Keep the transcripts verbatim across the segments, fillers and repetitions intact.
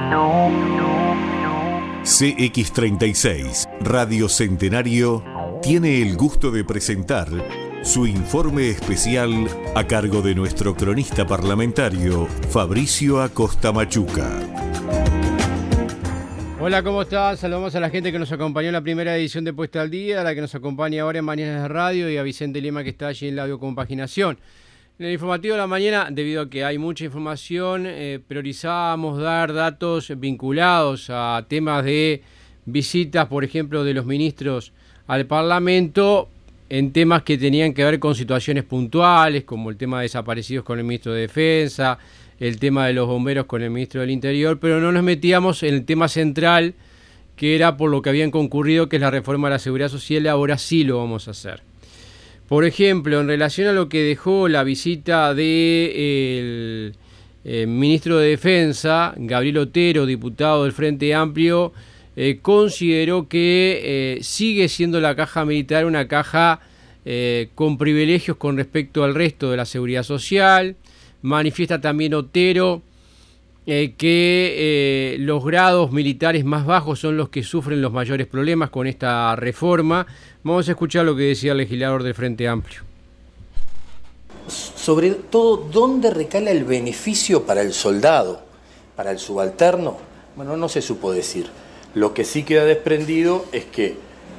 C X treinta y seis, Radio Centenario, tiene el gusto de presentar su informe especial a cargo de nuestro cronista parlamentario, Fabricio Acosta Machuca. Hola, ¿cómo estás? Saludamos a la gente que nos acompañó en la primera edición de Puesta al Día, a la que nos acompaña ahora en Mañanas de Radio y a Vicente Lima, que está allí en la biocompaginación. En el informativo de la mañana, debido a que hay mucha información, eh, priorizábamos dar datos vinculados a temas de visitas, por ejemplo, de los ministros al Parlamento, en temas que tenían que ver con situaciones puntuales, como el tema de desaparecidos con el ministro de Defensa, el tema de los bomberos con el ministro del Interior, pero no nos metíamos en el tema central, que era por lo que habían concurrido, que es la reforma de la Seguridad Social, y ahora sí lo vamos a hacer. Por ejemplo, en relación a lo que dejó la visita del eh, ministro de Defensa, Gabriel Otero, diputado del Frente Amplio, eh, consideró que eh, sigue siendo la caja militar una caja eh, con privilegios con respecto al resto de la seguridad social. Manifiesta también Otero eh, que eh, los grados militares más bajos son los que sufren los mayores problemas con esta reforma. Vamos a escuchar lo que decía el legislador del Frente Amplio. Sobre todo, ¿dónde recala el beneficio para el soldado, para el subalterno? Bueno, no se supo decir. Lo que sí queda desprendido es que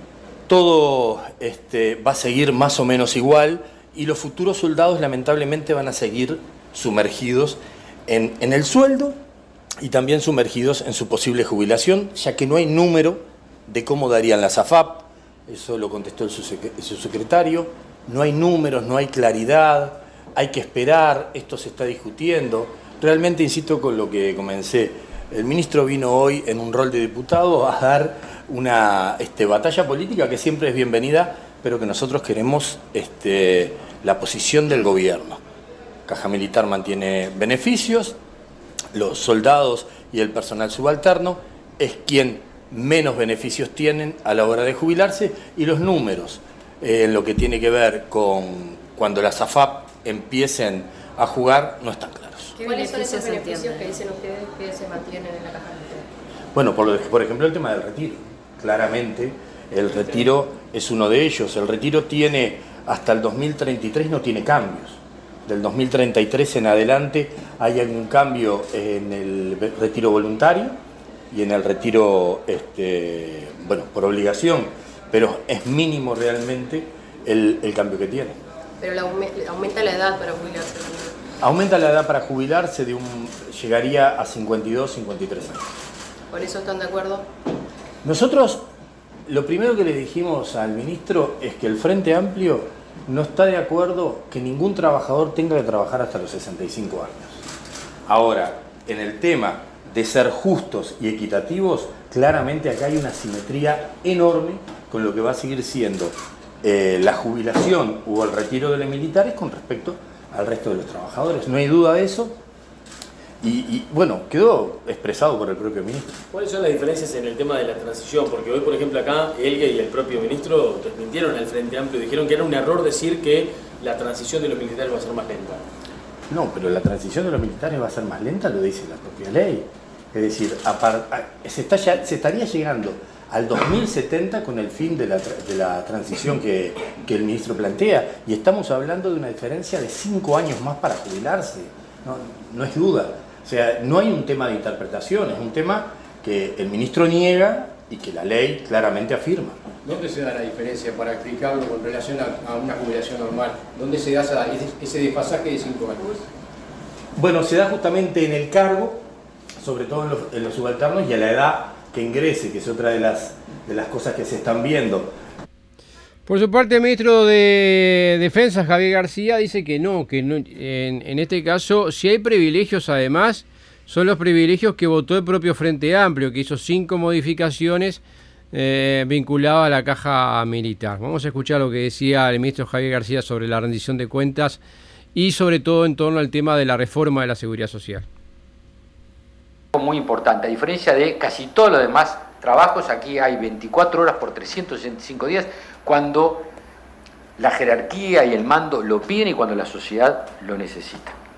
todo este, va a seguir más o menos igual y los futuros soldados lamentablemente van a seguir sumergidos en, en el sueldo y también sumergidos en su posible jubilación, ya que no hay número de cómo darían las A F A P. Eso lo contestó el subsecretario. No hay números, no hay claridad, hay que esperar, esto se está discutiendo. Realmente, insisto con lo que comencé, el ministro vino hoy en un rol de diputado a dar una este, batalla política que siempre es bienvenida, pero que nosotros queremos este, la posición del gobierno. Caja Militar mantiene beneficios, los soldados y el personal subalterno es quien menos beneficios tienen a la hora de jubilarse, y los números eh, en lo que tiene que ver con cuando las A F A P empiecen a jugar no están claros. ¿Cuáles son esos beneficios que dicen ustedes que se mantienen en la caja militar? Bueno, por, por ejemplo el tema del retiro. Claramente el retiro es uno de ellos. El retiro tiene hasta el dos mil treinta y tres, no tiene cambios. Del dos mil treinta y tres en adelante hay algún cambio en el retiro voluntario y en el retiro este, bueno, por obligación, pero es mínimo realmente el, el cambio que tiene. Pero la, aumenta la edad para jubilarse. Aumenta la edad para jubilarse, de un, llegaría a cincuenta y dos, cincuenta y tres años. ¿Por eso están de acuerdo? Nosotros, lo primero que le dijimos al ministro es que el Frente Amplio no está de acuerdo que ningún trabajador tenga que trabajar hasta los sesenta y cinco años. Ahora, en el tema de ser justos y equitativos, claramente acá hay una simetría enorme con lo que va a seguir siendo eh, la jubilación o el retiro de los militares con respecto al resto de los trabajadores. No hay duda de eso. Y, y bueno, quedó expresado por el propio ministro. ¿Cuáles son las diferencias en el tema de la transición? Porque hoy, por ejemplo, acá Elgue y el propio ministro desmintieron al Frente Amplio, dijeron que era un error decir que la transición de los militares va a ser más lenta. No, pero la transición de los militares va a ser más lenta, lo dice la propia ley. Es decir, a par, a, se, está ya, se estaría llegando al dos mil setenta con el fin de la, de la transición que, que el ministro plantea, y estamos hablando de una diferencia de cinco años más para jubilarse. No, no es duda. O sea, no hay un tema de interpretación, es un tema que el ministro niega y que la ley claramente afirma. ¿Dónde se da la diferencia, para explicarlo con relación a, a una jubilación normal? ¿Dónde se da esa, ese desfasaje de cinco años? Bueno, se da justamente en el cargo, sobre todo en los, en los subalternos, y a la edad que ingrese, que es otra de las, de las cosas que se están viendo. Por su parte, el ministro de Defensa, Javier García, dice que no, que no, en, en este caso, si hay privilegios además, son los privilegios que votó el propio Frente Amplio, que hizo cinco modificaciones eh, vinculadas a la caja militar. Vamos a escuchar lo que decía el ministro Javier García sobre la rendición de cuentas y sobre todo en torno al tema de la reforma de la seguridad social. Muy importante, a diferencia de casi todos los demás trabajos, aquí hay veinticuatro horas por trescientos sesenta y cinco días, cuando la jerarquía y el mando lo piden y cuando la sociedad lo necesita.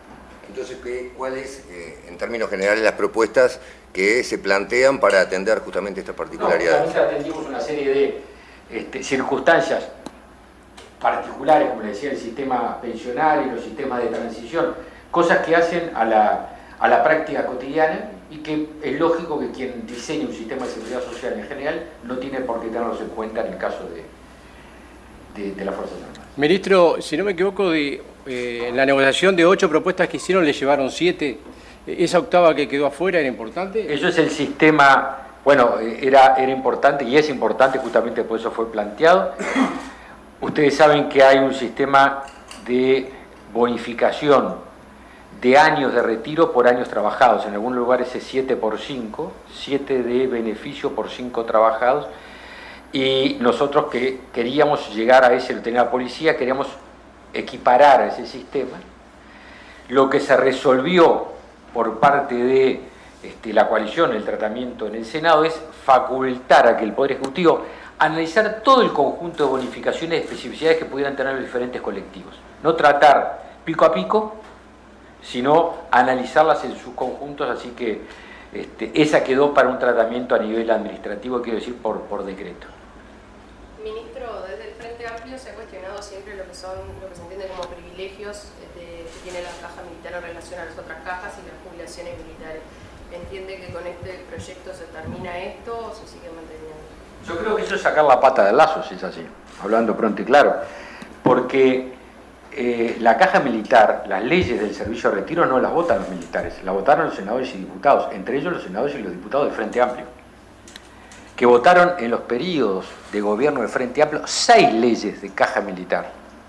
Entonces, ¿cuáles, eh, en términos generales, las propuestas que se plantean para atender justamente estas particularidades? No, justamente atendimos una serie de este, circunstancias particulares, como le decía, el sistema pensionario y los sistemas de transición, cosas que hacen a la, a la práctica cotidiana y que es lógico que quien diseñe un sistema de seguridad social en general no tiene por qué tenerlos en cuenta en el caso de, de, de las Fuerzas Armadas. Ministro, si no me equivoco, de, eh, en la negociación de ocho propuestas que hicieron le llevaron siete. ¿Esa octava que quedó afuera era importante? Eso es el sistema, bueno, era, era importante y es importante, justamente por eso fue planteado. Ustedes saben que hay un sistema de bonificación de años de retiro por años trabajados. En algunos lugares es siete por cinco, siete de beneficio por cinco trabajados. Y nosotros que queríamos llegar a ese, lo tenía la policía, queríamos equiparar a ese sistema. Lo que se resolvió por parte de este, la coalición, el tratamiento en el Senado, es facultar a que el Poder Ejecutivo analizar todo el conjunto de bonificaciones y especificidades que pudieran tener los diferentes colectivos. No tratar pico a pico, sino analizarlas en sus conjuntos, así que este, esa quedó para un tratamiento a nivel administrativo, quiero decir, por, por decreto. Ministro, desde el Frente Amplio se ha cuestionado siempre lo que son, lo que se entiende como privilegios de, que tiene la caja militar en relación a las otras cajas y las jubilaciones militares. ¿Entiende que con este proyecto se termina esto o se sigue manteniendo? Yo creo que eso es sacar la pata del lazo, si es así, hablando pronto y claro, porque eh, la caja militar, las leyes del servicio de retiro no las votan los militares, las votaron los senadores y diputados, entre ellos los senadores y los diputados del Frente Amplio, que votaron en los periodos de gobierno del Frente Amplio seis leyes de caja militar,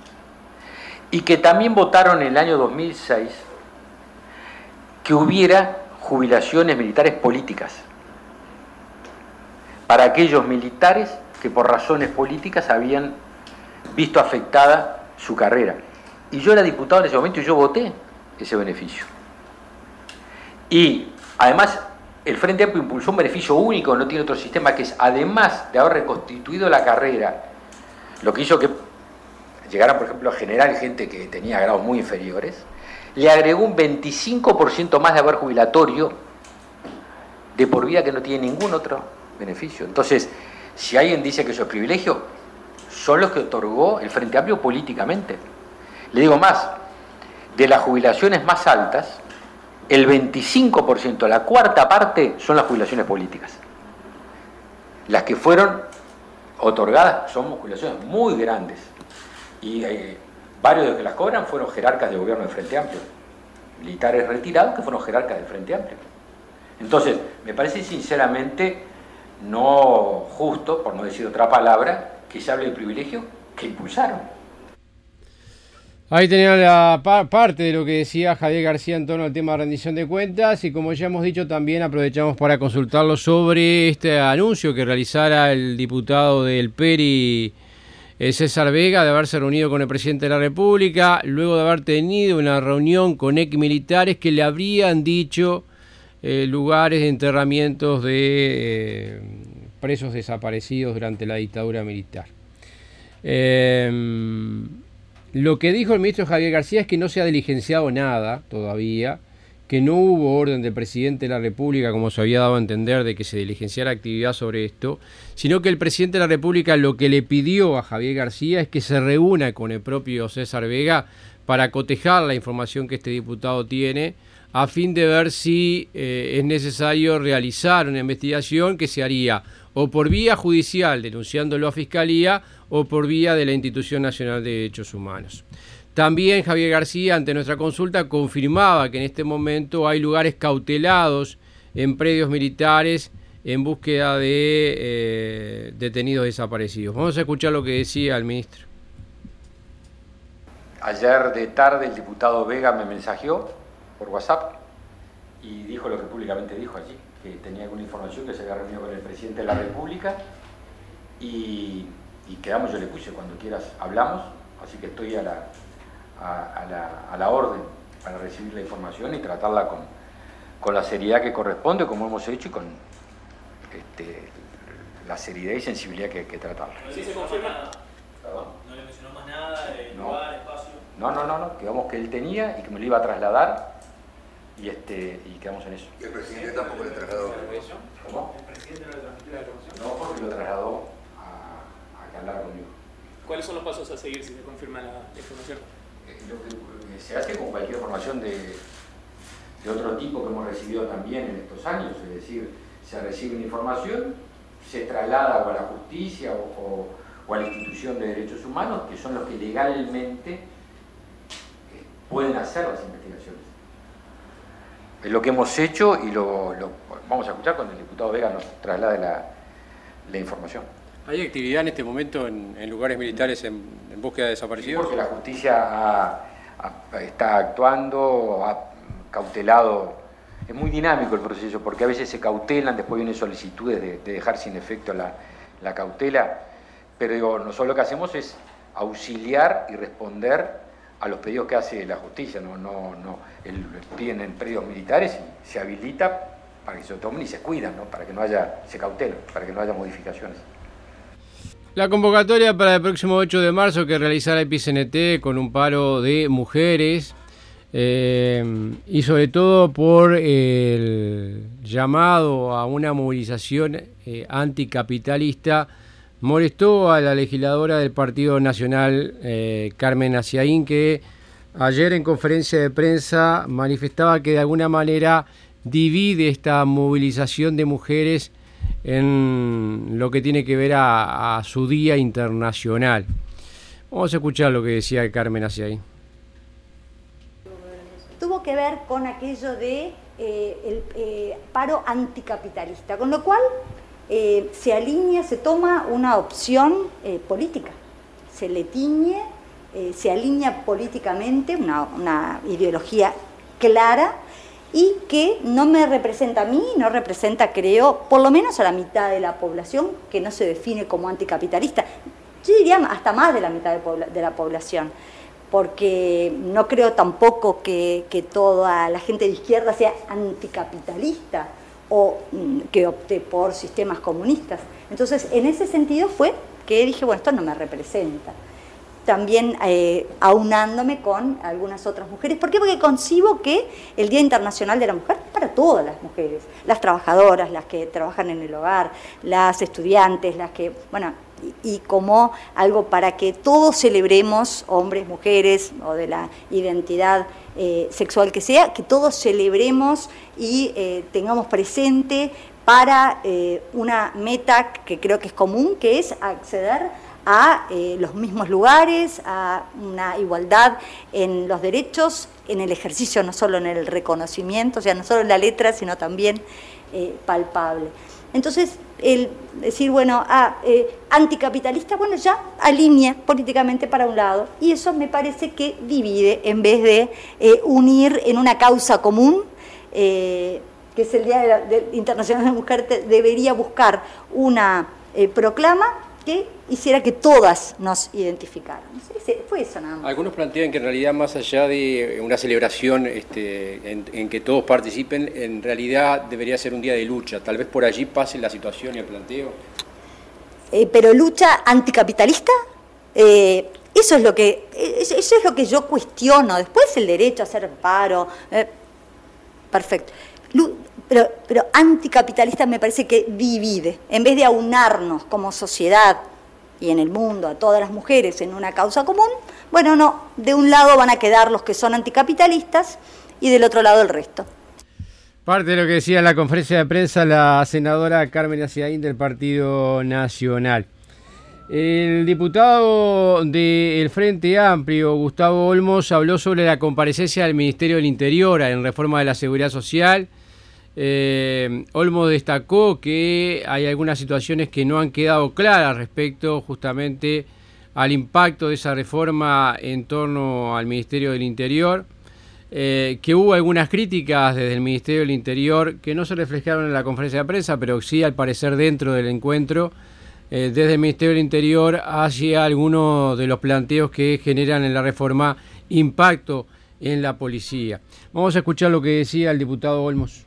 y que también votaron en el año dos mil seis que hubiera jubilaciones militares políticas, para aquellos militares que por razones políticas habían visto afectada su carrera. Y yo era diputado en ese momento y yo voté ese beneficio. Y además el Frente Amplio impulsó un beneficio único, no tiene otro sistema, que es, además de haber reconstituido la carrera, lo que hizo que llegaran, por ejemplo, a generar gente que tenía grados muy inferiores, le agregó un veinticinco por ciento más de haber jubilatorio de por vida que no tiene ningún otro beneficio. Entonces, si alguien dice que eso es privilegio, son los que otorgó el Frente Amplio políticamente. Le digo más, de las jubilaciones más altas, el veinticinco por ciento, la cuarta parte, son las jubilaciones políticas. Las que fueron otorgadas son jubilaciones muy grandes. Y eh, varios de los que las cobran fueron jerarcas del gobierno del Frente Amplio. Militares retirados que fueron jerarcas del Frente Amplio. Entonces, me parece sinceramente no justo, por no decir otra palabra, que se hable de privilegio que impulsaron. Ahí tenía la pa parte de lo que decía Javier García en torno al tema de rendición de cuentas, y como ya hemos dicho, también aprovechamos para consultarlo sobre este anuncio que realizara el diputado del P E R I, César Vega, de haberse reunido con el presidente de la República, luego de haber tenido una reunión con ex militares que le habrían dicho eh, lugares de enterramientos de eh, presos desaparecidos durante la dictadura militar. Eh, Lo que dijo el ministro Javier García es que no se ha diligenciado nada todavía, que no hubo orden del presidente de la República, como se había dado a entender, de que se diligenciara actividad sobre esto, sino que el presidente de la República lo que le pidió a Javier García es que se reúna con el propio César Vega para cotejar la información que este diputado tiene, a fin de ver si eh, es necesario realizar una investigación que se haría o por vía judicial, denunciándolo a Fiscalía, o por vía de la Institución Nacional de Derechos Humanos. También Javier García, ante nuestra consulta, confirmaba que en este momento hay lugares cautelados en predios militares en búsqueda de eh, detenidos desaparecidos. Vamos a escuchar lo que decía el ministro. Ayer de tarde el diputado Vega me mensajeó por WhatsApp y dijo lo que públicamente dijo allí, que tenía alguna información, que se había reunido con el presidente de la República y, y quedamos, yo le puse, cuando quieras hablamos, así que estoy a la, a, a la, a la orden para recibir la información y tratarla con, con la seriedad que corresponde, como hemos hecho, y con este, la seriedad y sensibilidad que hay que tratarla. ¿Sí se confirma? ¿Perdón? ¿No le mencionó más nada de no. lugar, espacio? No, no, no, no, quedamos que él tenía y que me lo iba a trasladar y, este, y quedamos en eso. ¿Y el presidente tampoco le trasladó? ¿Cómo? ¿El presidente no le transmitió la información? No, porque lo trasladó a, a que hablara conmigo. ¿Cuáles son los pasos a seguir si se confirma la información? Eh, lo que se hace con cualquier información de, de otro tipo que hemos recibido también en estos años, es decir, se recibe una información, se traslada o a la justicia o, o, o a la institución de derechos humanos, que son los que legalmente eh, pueden hacer las investigaciones. Es lo que hemos hecho y lo, lo vamos a escuchar cuando el diputado Vega nos traslade la, la información. ¿Hay actividad en este momento en, en lugares militares en, en búsqueda de desaparecidos? Sí, porque la justicia ha, ha, está actuando, ha cautelado. Es muy dinámico el proceso, porque a veces se cautelan, después vienen solicitudes de, de dejar sin efecto la, la cautela, pero digo, nosotros lo que hacemos es auxiliar y responder a los pedidos que hace la justicia, no, no, no, el, piden en predios militares y se habilita para que se lo tomen y se cuidan, ¿no? Para que no haya, se cautelan, para que no haya modificaciones. La convocatoria para el próximo ocho de marzo que realizará el P C N T con un paro de mujeres eh, y sobre todo por el llamado a una movilización eh, anticapitalista molestó a la legisladora del Partido Nacional, eh, Carmen Aciaín, que ayer en conferencia de prensa manifestaba que de alguna manera divide esta movilización de mujeres en lo que tiene que ver a, a su Día Internacional. Vamos a escuchar lo que decía Carmen Aciaín. Tuvo que ver con aquello de eh, el eh, paro anticapitalista, con lo cual eh, se alinea, se toma una opción eh, política, se le tiñe, eh, se alinea políticamente una, una ideología clara y que no me representa a mí, no representa, creo, por lo menos a la mitad de la población que no se define como anticapitalista. Yo diría hasta más de la mitad de, pobla de la población, porque no creo tampoco que, que toda la gente de izquierda sea anticapitalista o mm, que opte por sistemas comunistas. Entonces, en ese sentido fue que dije, bueno, esto no me representa. También eh, aunándome con algunas otras mujeres. ¿Por qué? Porque concibo que el Día Internacional de la Mujer es para todas las mujeres, las trabajadoras, las que trabajan en el hogar, las estudiantes, las que, bueno, y, y como algo para que todos celebremos, hombres, mujeres, o de la identidad eh, sexual que sea, que todos celebremos y eh, tengamos presente para eh, una meta que creo que es común, que es acceder a eh, los mismos lugares, a una igualdad en los derechos, en el ejercicio, no solo en el reconocimiento, o sea, no solo en la letra, sino también eh, palpable. Entonces, el decir, bueno, ah, eh, anticapitalista, bueno, ya alinea políticamente para un lado, y eso me parece que divide, en vez de eh, unir en una causa común, eh, que es el Día de la, de, Internacional de la Mujer, te, debería buscar una eh, proclama que hiciera que todas nos identificaran. Fue eso nada más. Algunos plantean que en realidad, más allá de una celebración este, en, en que todos participen, en realidad debería ser un día de lucha. Tal vez por allí pase la situación y el planteo. Eh, pero lucha anticapitalista, eh, eso es lo que eso es lo que yo cuestiono. Después el derecho a hacer paro, eh, perfecto. Lu Pero, pero anticapitalista me parece que divide, en vez de aunarnos como sociedad y en el mundo a todas las mujeres en una causa común, bueno, no, de un lado van a quedar los que son anticapitalistas y del otro lado el resto. Parte de lo que decía en la conferencia de prensa la senadora Carmen Aciaín del Partido Nacional. El diputado del Frente Amplio, Gustavo Olmos, habló sobre la comparecencia del Ministerio del Interior en reforma de la Seguridad Social. Eh, Olmos destacó que hay algunas situaciones que no han quedado claras respecto justamente al impacto de esa reforma en torno al Ministerio del Interior, eh, que hubo algunas críticas desde el Ministerio del Interior que no se reflejaron en la conferencia de prensa, pero sí al parecer dentro del encuentro, eh, desde el Ministerio del Interior hacia algunos de los planteos que generan en la reforma impacto en la policía. Vamos a escuchar lo que decía el diputado Olmos.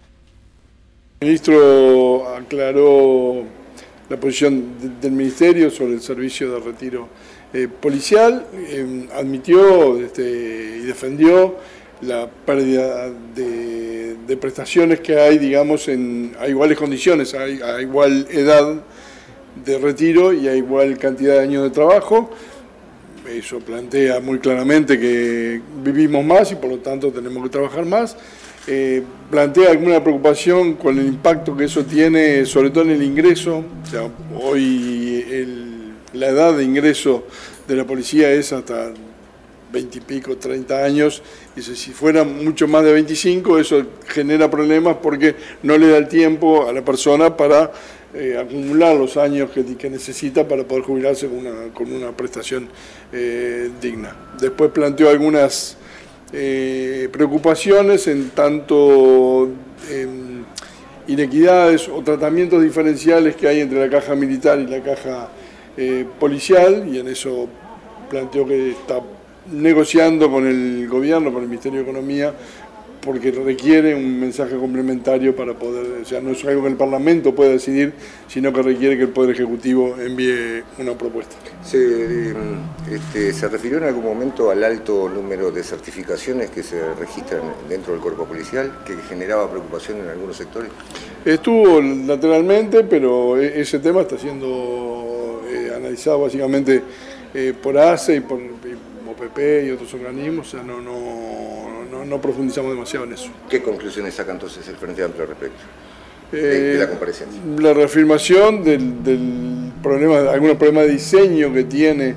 El ministro aclaró la posición de, del Ministerio sobre el servicio de retiro eh, policial, eh, admitió este, y defendió la pérdida de, de prestaciones que hay, digamos, en, a iguales condiciones, a, a igual edad de retiro y a igual cantidad de años de trabajo. Eso plantea muy claramente que vivimos más y por lo tanto tenemos que trabajar más. Eh, plantea alguna preocupación con el impacto que eso tiene, sobre todo en el ingreso. O sea, hoy el, la edad de ingreso de la policía es hasta veinte y pico, treinta años. Dice, si fuera mucho más de veinticinco, eso genera problemas porque no le da el tiempo a la persona para Eh, acumular los años que, que necesita para poder jubilarse con una, con una prestación eh, digna. Después planteó algunas eh, preocupaciones en tanto eh, inequidades o tratamientos diferenciales que hay entre la caja militar y la caja eh, policial, y en eso planteó que está negociando con el gobierno, con el Ministerio de Economía, porque requiere un mensaje complementario para poder, o sea, no es algo que el Parlamento pueda decidir, sino que requiere que el Poder Ejecutivo envíe una propuesta. Se, este, ¿se refirió en algún momento al alto número de certificaciones que se registran dentro del cuerpo policial, que generaba preocupación en algunos sectores? Estuvo lateralmente, pero ese tema está siendo eh, analizado básicamente eh, por A C E y por O P P y otros organismos, o sea, no, no, no, no profundizamos demasiado en eso. ¿Qué conclusiones saca entonces el Frente Amplio al respecto eh, de, de la comparecencia? La reafirmación del, del problema, algunos problemas de diseño que tiene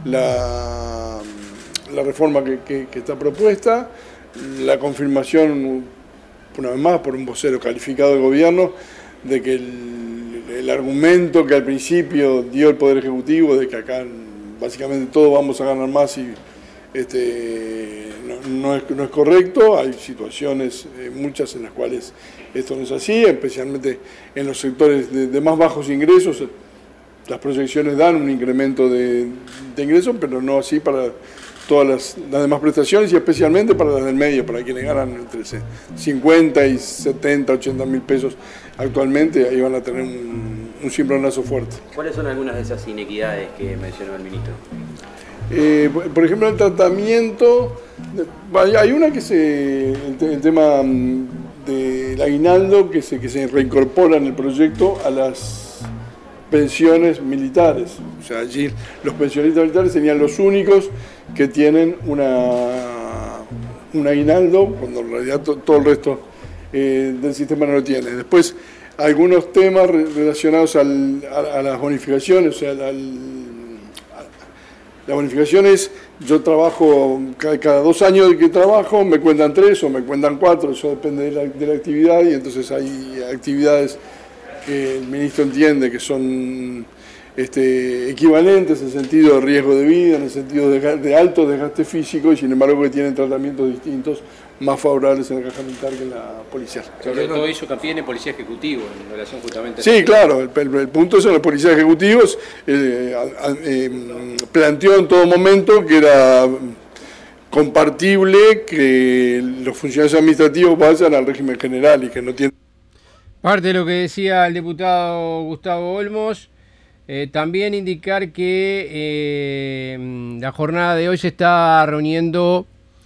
la, la reforma que, que, que está propuesta, la confirmación, una vez más, por un vocero calificado del gobierno, de que el, el argumento que al principio dio el Poder Ejecutivo, de que acá básicamente todos vamos a ganar más y este, no, no, es, no es correcto. Hay situaciones, eh, muchas en las cuales esto no es así, especialmente en los sectores de, de más bajos ingresos. Las proyecciones dan un incremento de, de ingresos, pero no así para todas las, las demás prestaciones y especialmente para las del medio, para quienes ganan entre cincuenta y setenta, ochenta mil pesos actualmente, ahí van a tener un, un cimbronazo fuerte. ¿Cuáles son algunas de esas inequidades que mencionó el ministro? Eh, por ejemplo, el tratamiento, hay una que se, el, el tema del aguinaldo que se, que se reincorpora en el proyecto a las pensiones militares. O sea, allí los pensionistas militares serían los únicos que tienen una, un aguinaldo, cuando en realidad to, todo el resto eh, del sistema no lo tiene. Después, algunos temas relacionados al, a, a las bonificaciones, o sea, al, a, las bonificaciones, yo trabajo, cada, cada dos años que trabajo, me cuentan tres o me cuentan cuatro, eso depende de la, de la actividad, y entonces hay actividades que el ministro entiende que son este, equivalentes en el sentido de riesgo de vida, en el sentido de, de alto desgaste físico, y sin embargo que tienen tratamientos distintos, más favorables en la caja militar que en la policial. Sobre todo eso que tiene policía ejecutivo en relación justamente a Sí, claro, el, el, el punto es que los policías ejecutivos eh, eh, planteó en todo momento que era compartible que los funcionarios administrativos vayan al régimen general y que no tienen... Parte de lo que decía el diputado Gustavo Olmos, eh, también indicar que eh, la jornada de hoy se está reuniendo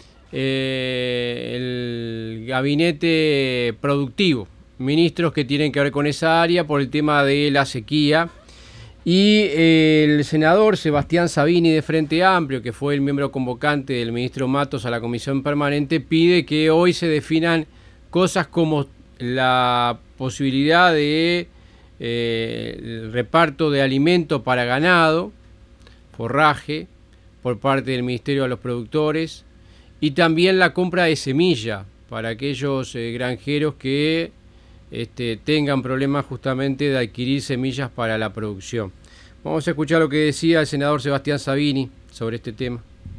eh, el gabinete productivo, ministros que tienen que ver con esa área por el tema de la sequía, y eh, el senador Sebastián Sabini de Frente Amplio, que fue el miembro convocante del ministro Matos a la comisión permanente, pide que hoy se definan cosas como la posibilidad de eh, el reparto de alimento para ganado, forraje, por parte del Ministerio a los productores, y también la compra de semilla para aquellos eh, granjeros que este, tengan problemas justamente de adquirir semillas para la producción. Vamos a escuchar lo que decía el senador Sebastián Sabini sobre este tema.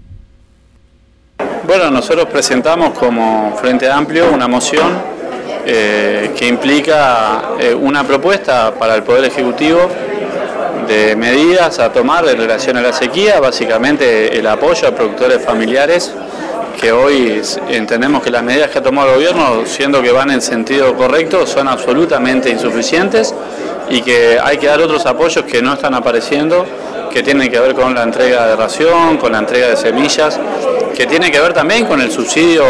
Bueno, nosotros presentamos como Frente Amplio una moción Eh, que implica eh, una propuesta para el Poder Ejecutivo de medidas a tomar en relación a la sequía, básicamente el apoyo a productores familiares, que hoy entendemos que las medidas que ha tomado el gobierno, siendo que van en sentido correcto, son absolutamente insuficientes y que hay que dar otros apoyos que no están apareciendo, que tienen que ver con la entrega de ración, con la entrega de semillas que tiene que ver también con el subsidio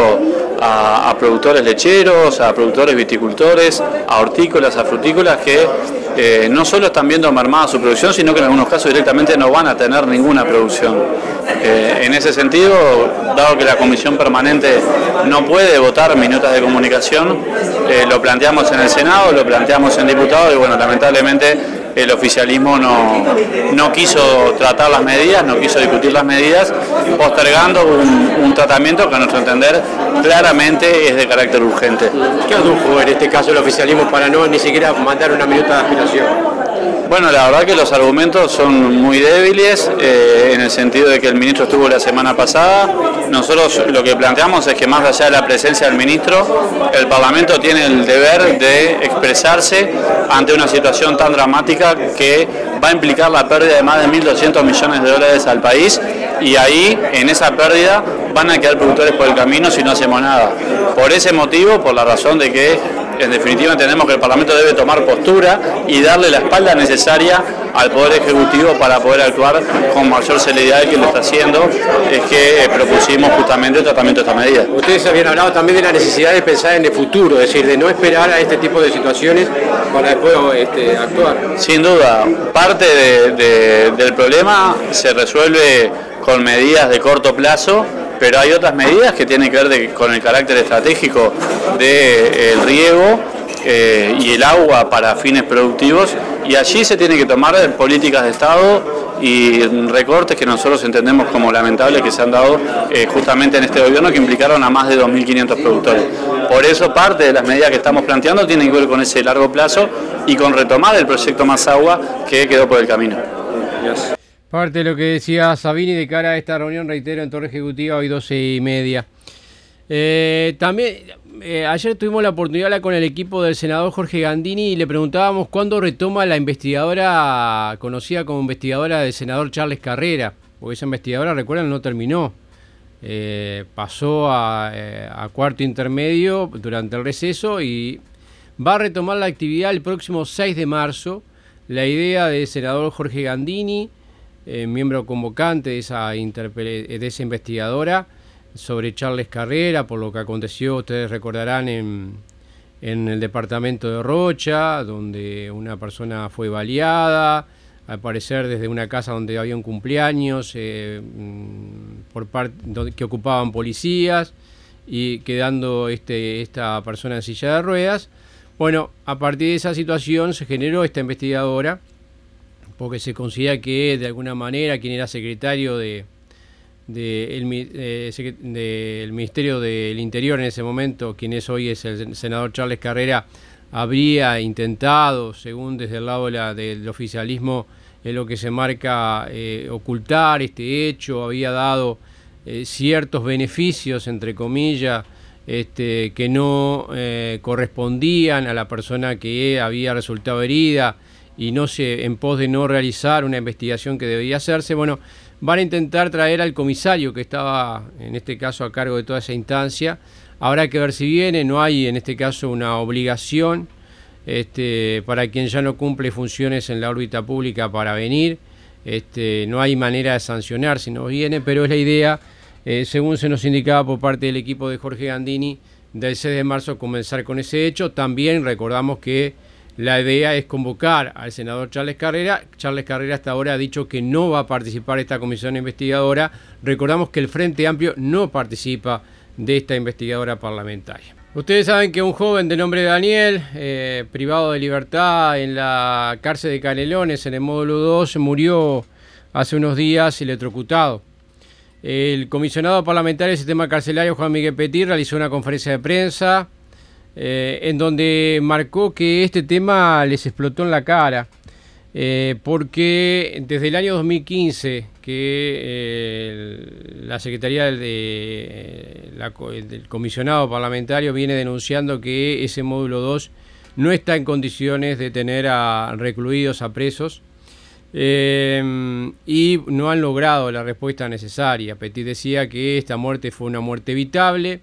a, a productores lecheros, a productores viticultores, a hortícolas, a frutícolas que eh, no solo están viendo mermada su producción, sino que en algunos casos directamente no van a tener ninguna producción. Eh, en ese sentido, dado que la Comisión Permanente no puede votar minutas de comunicación, eh, lo planteamos en el Senado, lo planteamos en diputados y bueno, lamentablemente el oficialismo no, no quiso tratar las medidas, no quiso discutir las medidas, postergando un, un tratamiento que a nuestro entender claramente es de carácter urgente. ¿Qué adujo en este caso el oficialismo para no ni siquiera mandar una minuta de aspiración? Bueno, la verdad que los argumentos son muy débiles, eh, en el sentido de que el ministro estuvo la semana pasada. Nosotros lo que planteamos es que más allá de la presencia del ministro, el Parlamento tiene el deber de expresarse ante una situación tan dramática que va a implicar la pérdida de más de mil doscientos millones de dólares al país, y ahí, en esa pérdida, van a quedar productores por el camino si no hacemos nada. Por ese motivo, por la razón de que en definitiva entendemos que el Parlamento debe tomar postura y darle la espalda necesaria al Poder Ejecutivo para poder actuar con mayor celeridad que lo está haciendo, es que propusimos justamente el tratamiento de esta medida. Ustedes habían hablado también de la necesidad de pensar en el futuro, es decir, de no esperar a este tipo de situaciones para después este, actuar. Sin duda, parte de, de, del problema se resuelve con medidas de corto plazo, pero hay otras medidas que tienen que ver de, con el carácter estratégico del riego eh, y el agua para fines productivos, y allí se tienen que tomar políticas de Estado y recortes que nosotros entendemos como lamentables que se han dado eh, justamente en este gobierno, que implicaron a más de dos mil quinientos productores. Por eso parte de las medidas que estamos planteando tienen que ver con ese largo plazo y con retomar el proyecto Más Agua que quedó por el camino. Yes. Parte de lo que decía Sabini de cara a esta reunión, reitero, en Torre Ejecutiva, hoy doce y media. Eh, también, eh, ayer tuvimos la oportunidad de hablar con el equipo del senador Jorge Gandini y le preguntábamos cuándo retoma la investigadora, conocida como investigadora del senador Charles Carrera, porque esa investigadora, recuerdan, no terminó. Eh, pasó a, eh, a cuarto intermedio durante el receso y va a retomar la actividad el próximo seis de marzo. La idea del senador Jorge Gandini, Eh, miembro convocante de esa, de esa investigadora, sobre Charles Carrera, por lo que aconteció, ustedes recordarán, en, en el departamento de Rocha, donde una persona fue baleada, al parecer desde una casa donde había un cumpleaños, eh, por parte que ocupaban policías, y quedando este, esta persona en silla de ruedas. Bueno, a partir de esa situación se generó esta investigadora, porque se considera que de alguna manera quien era secretario de, de el, eh, del Ministerio del Interior en ese momento, quien es hoy es el senador Charles Carrera, habría intentado, según desde el lado de la, del oficialismo, en lo que se marca, eh, ocultar este hecho, había dado eh, ciertos beneficios, entre comillas, este, que no eh, correspondían a la persona que había resultado herida, y no se, en pos de no realizar una investigación que debía hacerse. Bueno, van a intentar traer al comisario que estaba en este caso a cargo de toda esa instancia. Habrá que ver si viene, no hay en este caso una obligación este, para quien ya no cumple funciones en la órbita pública para venir, este, no hay manera de sancionar si no viene, pero es la idea, eh, según se nos indicaba por parte del equipo de Jorge Gandini, del seis de marzo comenzar con ese hecho. También recordamos que la idea es convocar al senador Charles Carrera. Charles Carrera hasta ahora ha dicho que no va a participar de esta comisión investigadora. Recordamos que el Frente Amplio no participa de esta investigadora parlamentaria. Ustedes saben que un joven de nombre Daniel, eh, privado de libertad en la cárcel de Canelones, en el módulo dos, murió hace unos días electrocutado. El comisionado parlamentario del sistema carcelario, Juan Miguel Petit, realizó una conferencia de prensa Eh, en donde marcó que este tema les explotó en la cara, eh, porque desde el año dos mil quince que eh, la Secretaría del, de, la, del comisionado parlamentario viene denunciando que ese módulo dos no está en condiciones de tener a recluidos, a presos, eh, y no han logrado la respuesta necesaria. Petit decía que esta muerte fue una muerte evitable,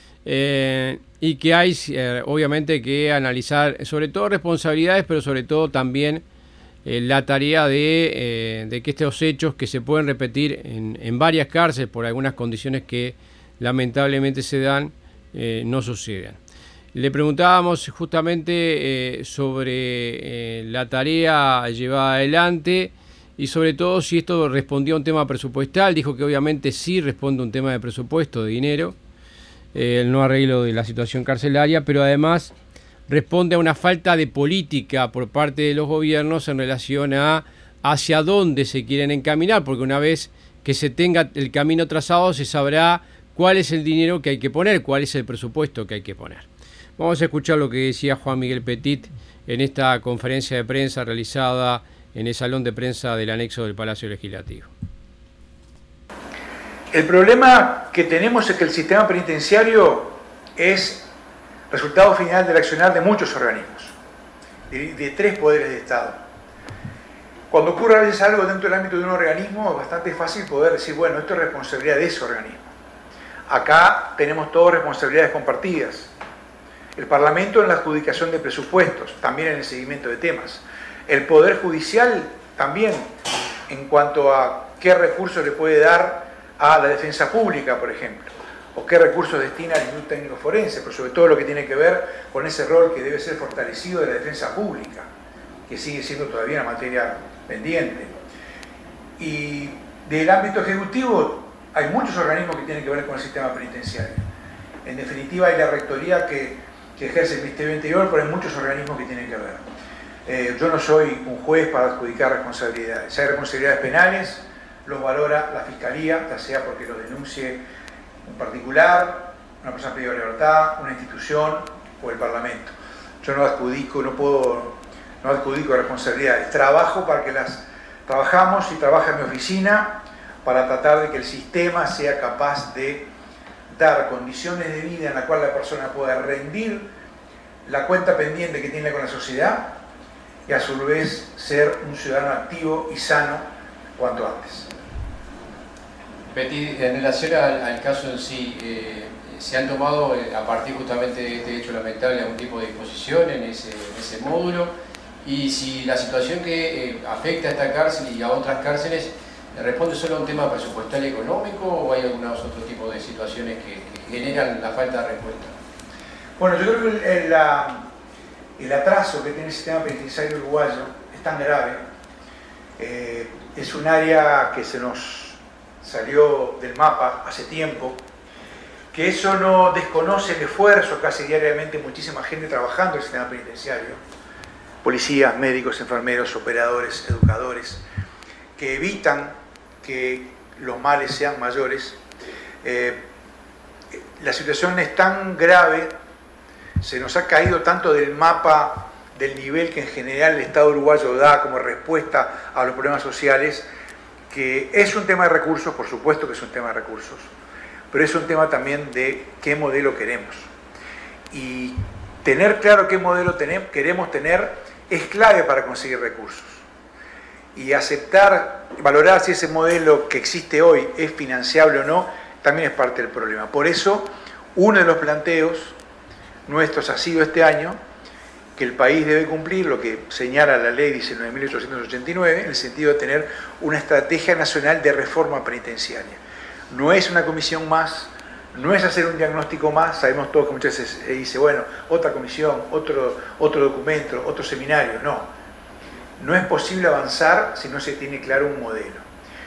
eh, y que hay eh, obviamente que analizar sobre todo responsabilidades, pero sobre todo también eh, la tarea de, eh, de que estos hechos que se pueden repetir en, en varias cárceles por algunas condiciones que lamentablemente se dan, eh, no sucedan. Le preguntábamos justamente eh, sobre eh, la tarea llevada adelante y sobre todo si esto respondía a un tema presupuestal. Dijo que obviamente sí responde a un tema de presupuesto, de dinero, eh, el no arreglo de la situación carcelaria, pero además responde a una falta de política por parte de los gobiernos en relación a hacia dónde se quieren encaminar, porque una vez que se tenga el camino trazado se sabrá cuál es el dinero que hay que poner, cuál es el presupuesto que hay que poner. Vamos a escuchar lo que decía Juan Miguel Petit en esta conferencia de prensa realizada en el salón de prensa del anexo del Palacio Legislativo. El problema que tenemos es que el sistema penitenciario es resultado final del accionar de muchos organismos, de, de tres poderes de Estado. Cuando ocurre a veces algo dentro del ámbito de un organismo, es bastante fácil poder decir, bueno, esto es responsabilidad de ese organismo. Acá tenemos todas responsabilidades compartidas. El Parlamento en la adjudicación de presupuestos, también en el seguimiento de temas. El Poder Judicial también en cuanto a qué recursos le puede dar a la defensa pública, por ejemplo, o qué recursos destina al Instituto Técnico Forense, pero sobre todo lo que tiene que ver con ese rol que debe ser fortalecido de la defensa pública, que sigue siendo todavía una materia pendiente. Y del ámbito ejecutivo hay muchos organismos que tienen que ver con el sistema penitenciario. En definitiva hay la rectoría que, que ejerce el Ministerio del Interior, pero hay muchos organismos que tienen que ver. Eh, yo no soy un juez para adjudicar responsabilidades. Si hay responsabilidades penales, los valora la Fiscalía, ya sea porque los denuncie un particular, una persona privada de libertad, una institución o el Parlamento. Yo no adjudico, no puedo, no adjudico responsabilidades. Trabajo para que las trabajamos y trabaja en mi oficina para tratar de que el sistema sea capaz de dar condiciones de vida en la cual la persona pueda rendir la cuenta pendiente que tiene con la sociedad y a su vez ser un ciudadano activo y sano cuanto antes. Petit, en relación al, al caso en sí, eh, ¿se han tomado eh, a partir justamente de este hecho lamentable algún tipo de disposición en ese, en ese módulo? Y si la situación que eh, afecta a esta cárcel y a otras cárceles responde solo a un tema presupuestal y económico o hay algunos otros tipos de situaciones que, que generan la falta de respuesta? Bueno, yo creo que el, la, el atraso que tiene el sistema penitenciario uruguayo es tan grave. Eh, es un área que se nos salió del mapa hace tiempo, que eso no desconoce el esfuerzo que hace diariamente muchísima gente trabajando en el sistema penitenciario, policías, médicos, enfermeros, operadores, educadores, que evitan que los males sean mayores. Eh, la situación es tan grave, se nos ha caído tanto del mapa del nivel que en general el Estado uruguayo da como respuesta a los problemas sociales, que es un tema de recursos, por supuesto que es un tema de recursos, pero es un tema también de qué modelo queremos. Y tener claro qué modelo tenemos, queremos tener es clave para conseguir recursos. Y aceptar, valorar si ese modelo que existe hoy es financiable o no, también es parte del problema. Por eso, uno de los planteos nuestros ha sido este año que el país debe cumplir lo que señala la ley diecinueve mil ochocientos ochenta y nueve, en el sentido de tener una estrategia nacional de reforma penitenciaria. No es una comisión más, no es hacer un diagnóstico más, sabemos todos que muchas veces se dice, bueno, otra comisión, otro, otro documento, otro seminario, no. No es posible avanzar si no se tiene claro un modelo.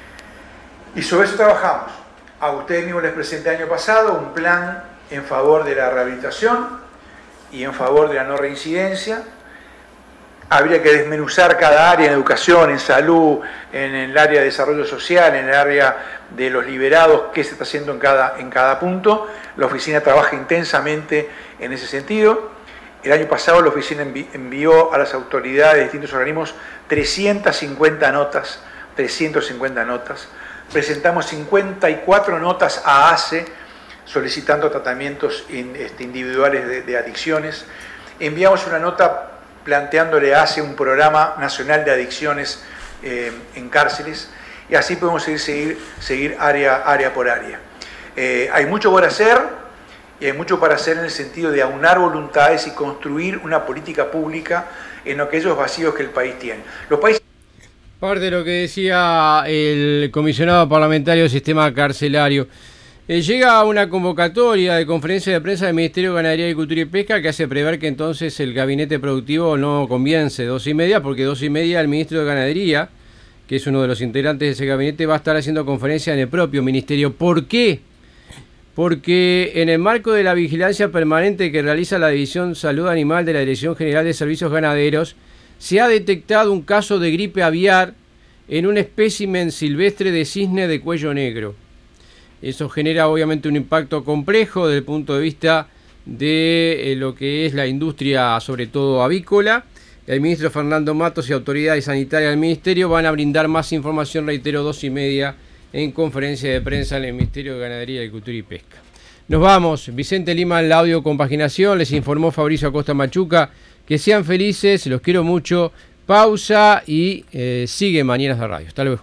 Y sobre eso trabajamos. A ustedes mismos les presenté el año pasado un plan en favor de la rehabilitación y en favor de la no reincidencia. Habría que desmenuzar cada área en educación, en salud, en el área de desarrollo social, en el área de los liberados, qué se está haciendo en cada, en cada punto. La oficina trabaja intensamente en ese sentido. El año pasado la oficina envi envió a las autoridades de distintos organismos trescientas cincuenta notas, trescientas cincuenta notas. Presentamos cincuenta y cuatro notas a ACE solicitando tratamientos in, este, individuales de, de adicciones. Enviamos una nota planteándole a ACE un programa nacional de adicciones eh, en cárceles y así podemos seguir, seguir, seguir área, área por área. Eh, hay mucho por hacer y hay mucho para hacer en el sentido de aunar voluntades y construir una política pública en aquellos vacíos que el país tiene. Los países... Parte de lo que decía el comisionado parlamentario del sistema carcelario. Eh, llega una convocatoria de conferencia de prensa del Ministerio de Ganadería, Agricultura y Pesca que hace prever que entonces el gabinete productivo no comience dos y media, porque dos y media el ministro de Ganadería, que es uno de los integrantes de ese gabinete, va a estar haciendo conferencia en el propio ministerio. ¿Por qué? Porque en el marco de la vigilancia permanente que realiza la División Salud Animal de la Dirección General de Servicios Ganaderos, se ha detectado un caso de gripe aviar en un espécimen silvestre de cisne de cuello negro. Eso genera obviamente un impacto complejo desde el punto de vista de eh, lo que es la industria, sobre todo avícola. El ministro Fernando Matos y autoridades sanitarias del ministerio van a brindar más información, reitero, dos y media en conferencia de prensa en el Ministerio de Ganadería, Agricultura y Pesca. Nos vamos. Vicente Lima en la audio compaginación. Les informó Fabricio Acosta Machuca. Que sean felices, los quiero mucho. Pausa y eh, sigue Mañanas de Radio. Hasta luego.